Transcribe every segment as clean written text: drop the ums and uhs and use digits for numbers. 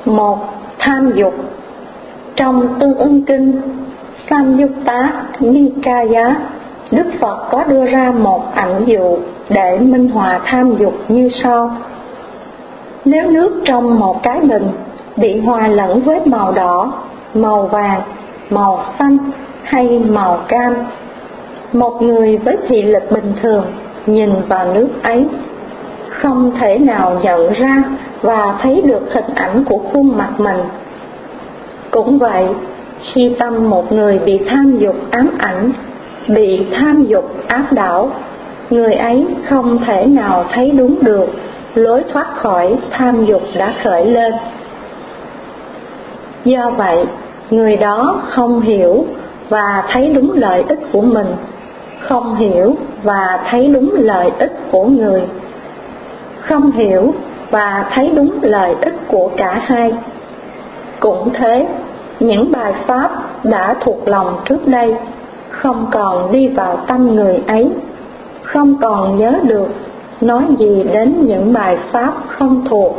1. Tham dục. Trong Tương Ưng Kinh Samyutta Nikaya, Đức Phật có đưa ra một ẩn dụ để minh họa tham dục như sau. Nếu nước trong một cái bình bị hòa lẫn với màu đỏ, màu vàng, màu xanh hay màu cam, một người với thị lực bình thường nhìn vào nước ấy không thể nào nhận ra và thấy được hình ảnh của khuôn mặt mình. Cũng vậy, khi tâm một người bị tham dục ám ảnh, bị tham dục áp đảo, người ấy không thể nào thấy đúng được lối thoát khỏi tham dục đã khởi lên. Do vậy, người đó không hiểu và thấy đúng lợi ích của mình, không hiểu và thấy đúng lợi ích của người, không hiểu và thấy đúng lợi ích của cả hai. Cũng thế, những bài pháp đã thuộc lòng trước đây không còn đi vào tâm người ấy, không còn nhớ được nói gì đến những bài pháp không thuộc.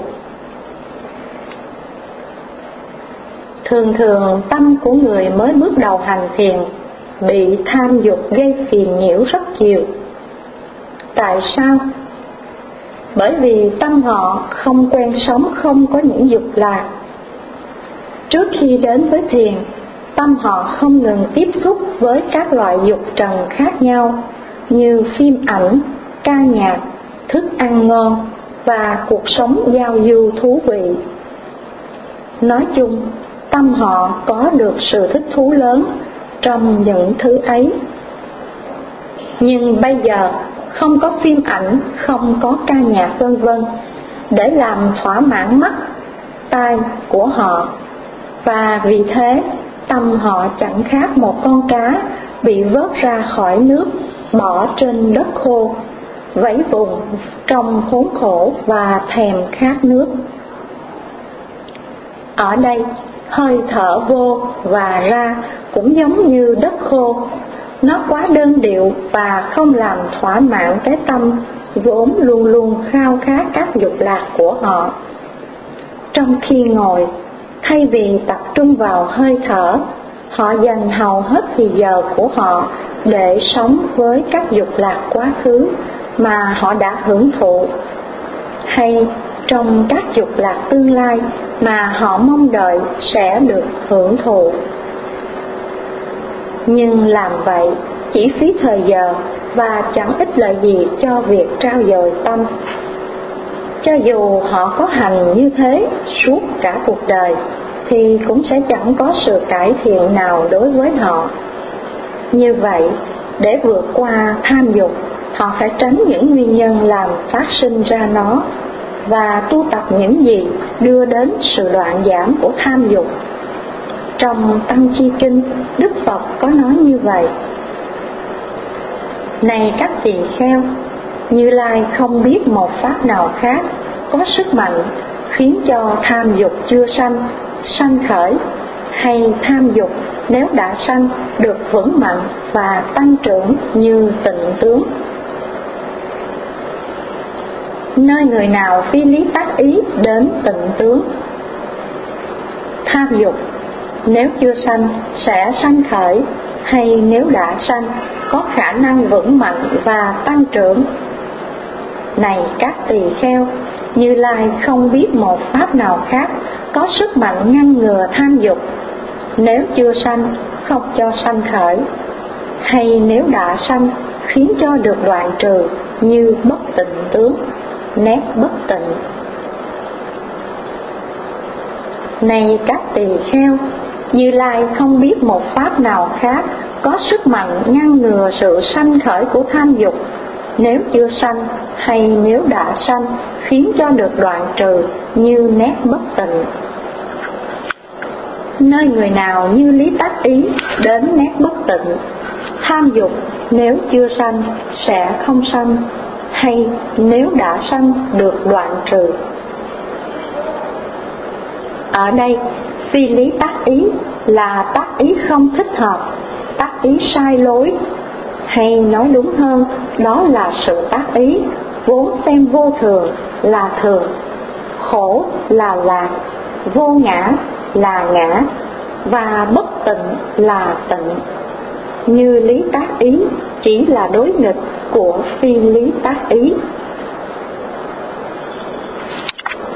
Thường thường tâm của người mới bước đầu hành thiền bị tham dục gây phiền nhiễu rất nhiều. Tại sao? Bởi vì tâm họ không quen sống không có những dục lạc. Trước khi đến với thiền, tâm họ không ngừng tiếp xúc với các loại dục trần khác nhau như phim ảnh, ca nhạc, thức ăn ngon và cuộc sống giao du thú vị. Nói chung, tâm họ có được sự thích thú lớn trong những thứ ấy. Nhưng bây giờ không có phim ảnh, không có ca nhạc vân vân để làm thỏa mãn mắt, tai của họ, và vì thế tâm họ chẳng khác một con cá bị vớt ra khỏi nước, bỏ trên đất khô, vẫy vùng trong khốn khổ và thèm khát nước. Ở đây, hơi thở vô và ra cũng giống như đất khô, nó quá đơn điệu và không làm thỏa mãn cái tâm vốn luôn luôn khao khát các dục lạc của họ. Trong khi ngồi, thay vì tập trung vào hơi thở, họ dành hầu hết thời giờ của họ để sống với các dục lạc quá khứ mà họ đã hưởng thụ, hay trong các dục lạc tương lai mà họ mong đợi sẽ được hưởng thụ. Nhưng làm vậy chỉ phí thời giờ và chẳng ích lợi gì cho việc trau dồi tâm. Cho dù họ có hành như thế suốt cả cuộc đời thì cũng sẽ chẳng có sự cải thiện nào đối với họ. Như vậy, để vượt qua tham dục, họ phải tránh những nguyên nhân làm phát sinh ra nó và tu tập những gì đưa đến sự đoạn giảm của tham dục. Trong Tăng Chi Kinh, Đức Phật có nói như vậy: Này các tỳ kheo, Như Lai không biết một pháp nào khác có sức mạnh khiến cho tham dục chưa sanh, sanh khởi, hay tham dục nếu đã sanh được vững mạnh và tăng trưởng như tịnh tướng. Nơi người nào phi lý tác ý đến tịnh tướng, tham dục nếu chưa sanh sẽ sanh khởi, hay nếu đã sanh có khả năng vững mạnh và tăng trưởng. Này các tỳ kheo, Như Lai không biết một pháp nào khác có sức mạnh ngăn ngừa tham dục nếu chưa sanh không cho sanh khởi, hay nếu đã sanh khiến cho được đoạn trừ như bất tịnh tướng, nét bất tịnh. Này các tỳ kheo, Như Lai không biết một pháp nào khác có sức mạnh ngăn ngừa sự sanh khởi của tham dục nếu chưa sanh, hay nếu đã sanh khiến cho được đoạn trừ như nét bất tịnh. Nơi người nào như lý tác ý đến nét bất tịnh, tham dục nếu chưa sanh sẽ không sanh, hay nếu đã sanh được đoạn trừ. Ở đây, phi lý tác ý là tác ý không thích hợp, tác ý sai lối, hay nói đúng hơn, đó là sự tác ý vốn xem vô thường là thường, khổ là lạc, vô ngã là ngã và bất tịnh là tịnh. Như lý tác ý chỉ là đối nghịch của phi lý tác ý.